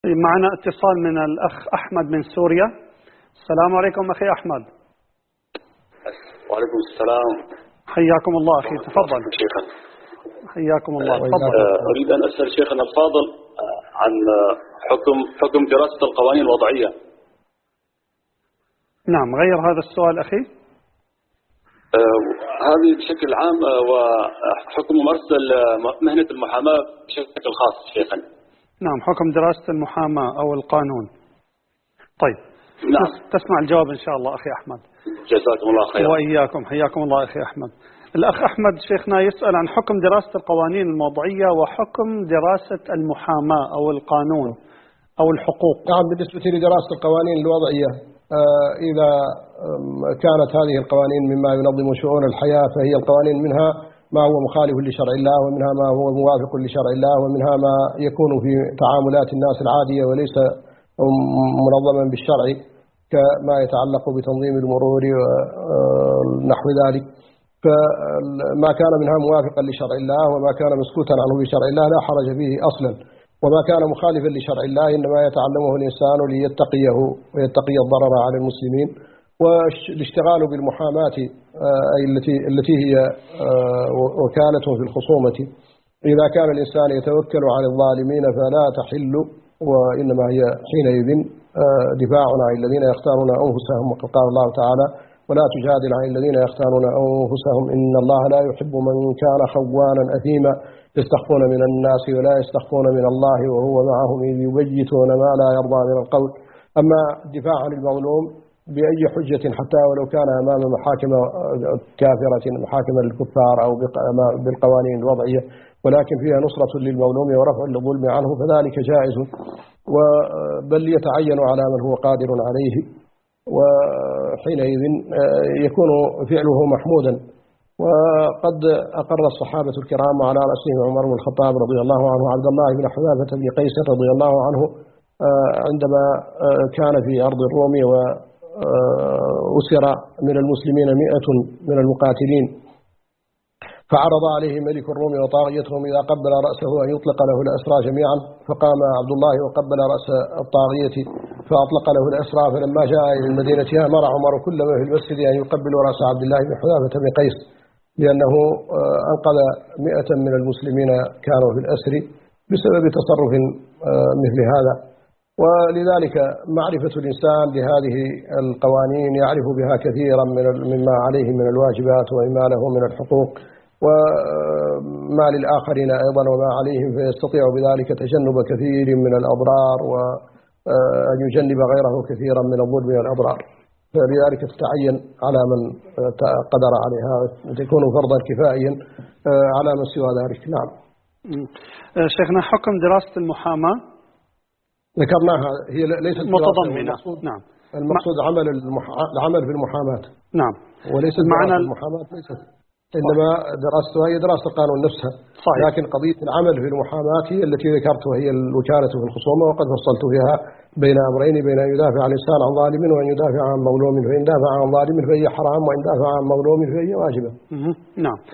معنا اتصال من الأخ أحمد من سوريا. السلام عليكم أخي أحمد. وعليكم السلام. حياكم الله أخي، تفضل. حياكم الله، تفضل. أريد أن أسأل شيخنا الفاضل عن حكم دراسة القوانين الوضعية. نعم، غير هذا السؤال أخي. هذه بشكل عام وحكم ممارسة مهنة المحاماة بشكل خاص شيخنا. نعم، حكم دراسة المحاماة أو القانون. طيب، نعم. تسمع الجواب إن شاء الله أخي أحمد. جزاكم الله خيرا. وإياكم، حياكم الله أخي أحمد. الأخ أحمد شيخنا يسأل عن حكم دراسة القوانين الوضعية وحكم دراسة المحاماة أو القانون أو الحقوق. نعم، بالنسبة لدراسة القوانين الوضعية، إذا كانت هذه القوانين مما ينظم شؤون الحياة فهي القوانين منها ما هو مخالف لشرع الله، ومنها ما هو موافق لشرع الله، ومنها ما يكون في تعاملات الناس العادية وليس منظما بالشرع كما يتعلق بتنظيم المرور ونحو ذلك. فما كان منها موافقا لشرع الله وما كان مسكوتا عنه بشرع الله لا حرج فيه أصلا، وما كان مخالفا لشرع الله إنما يتعلمه الإنسان ليتقيه ويتقي الضرر على المسلمين. والاشتغال بالمحاماة أي التي هي وكالة في الخصومة، إذا كان الإنسان يتوكل على الظالمين فلا تحل، وإنما هي حينئذ دفاع عن الذين يختارون أنفسهم، وقد قال الله تعالى: ولا تجادل عن الذين يختارون أنفسهم إن الله لا يحب من كان خوانا أثيما يستخفون من الناس ولا يستخفون من الله وهو معهم إذ يبيتون ما لا يرضى من القول. أما الدفاع عن المظلوم بأي حجة حتى ولو كان أمام محاكم كافرة، محاكم للكفار أو بالقوانين الوضعية، ولكن فيها نصرة للمظلوم ورفع للظلم عنه، فذلك جائز، بل يتعين على من هو قادر عليه، وحينئذ يكون فعله محمودا. وقد أقر الصحابة الكرام على رأسهم عمر بن الخطاب رضي الله عنه عبد الله بن حذافة بن قيس رضي الله عنه عندما كان في أرض الروم وأسر من المسلمين 100 من المقاتلين، فعرض عليه ملك الروم وطاغيتهم إذا قبل رأسه أن يطلق له الأسرى جميعا، فقام عبد الله وقبل رأس الطاغية فأطلق له الأسرى. فلما جاء إلى المدينة أمر عمر كل ما في المسجد أن يقبلوا رأس عبد الله بن حذافة بن قيس، لأنه أنقذ 100 من المسلمين كانوا في الأسر بسبب تصرف مثل هذا. ولذلك معرفة الإنسان لهذه القوانين يعرف بها كثيرا مما عليه من الواجبات وما له من الحقوق وما للآخرين أيضا وما عليهم، فيستطيع بذلك تجنب كثير من الأضرار وأن يجنب غيره كثيرا من الظلم والأضرار. فلذلك تتعين على من قدر عليها، تكون فرضا كفائيا على من سوى ذلك. نعم. شيخنا، حكم دراسة المحاماة ذكرناها، هي ليست متضمنة. نعم، المقصود العمل في المحاماة. نعم، وليس معنى المحاماة ليست، إنما دراستها هي دراسة القانون نفسها. صحيح. لكن قضية العمل في المحاماة هي التي ذكرت، وهي الوكالة في الخصومة، وقد فصلت فيها بين أمرين: بين أن يدافع الإنسان عن ظالم وأن يدافع عن مظلوم، فإن دافع عن ظالم فهي حرام، وإن دافع عن مظلوم فهي واجبة. نعم.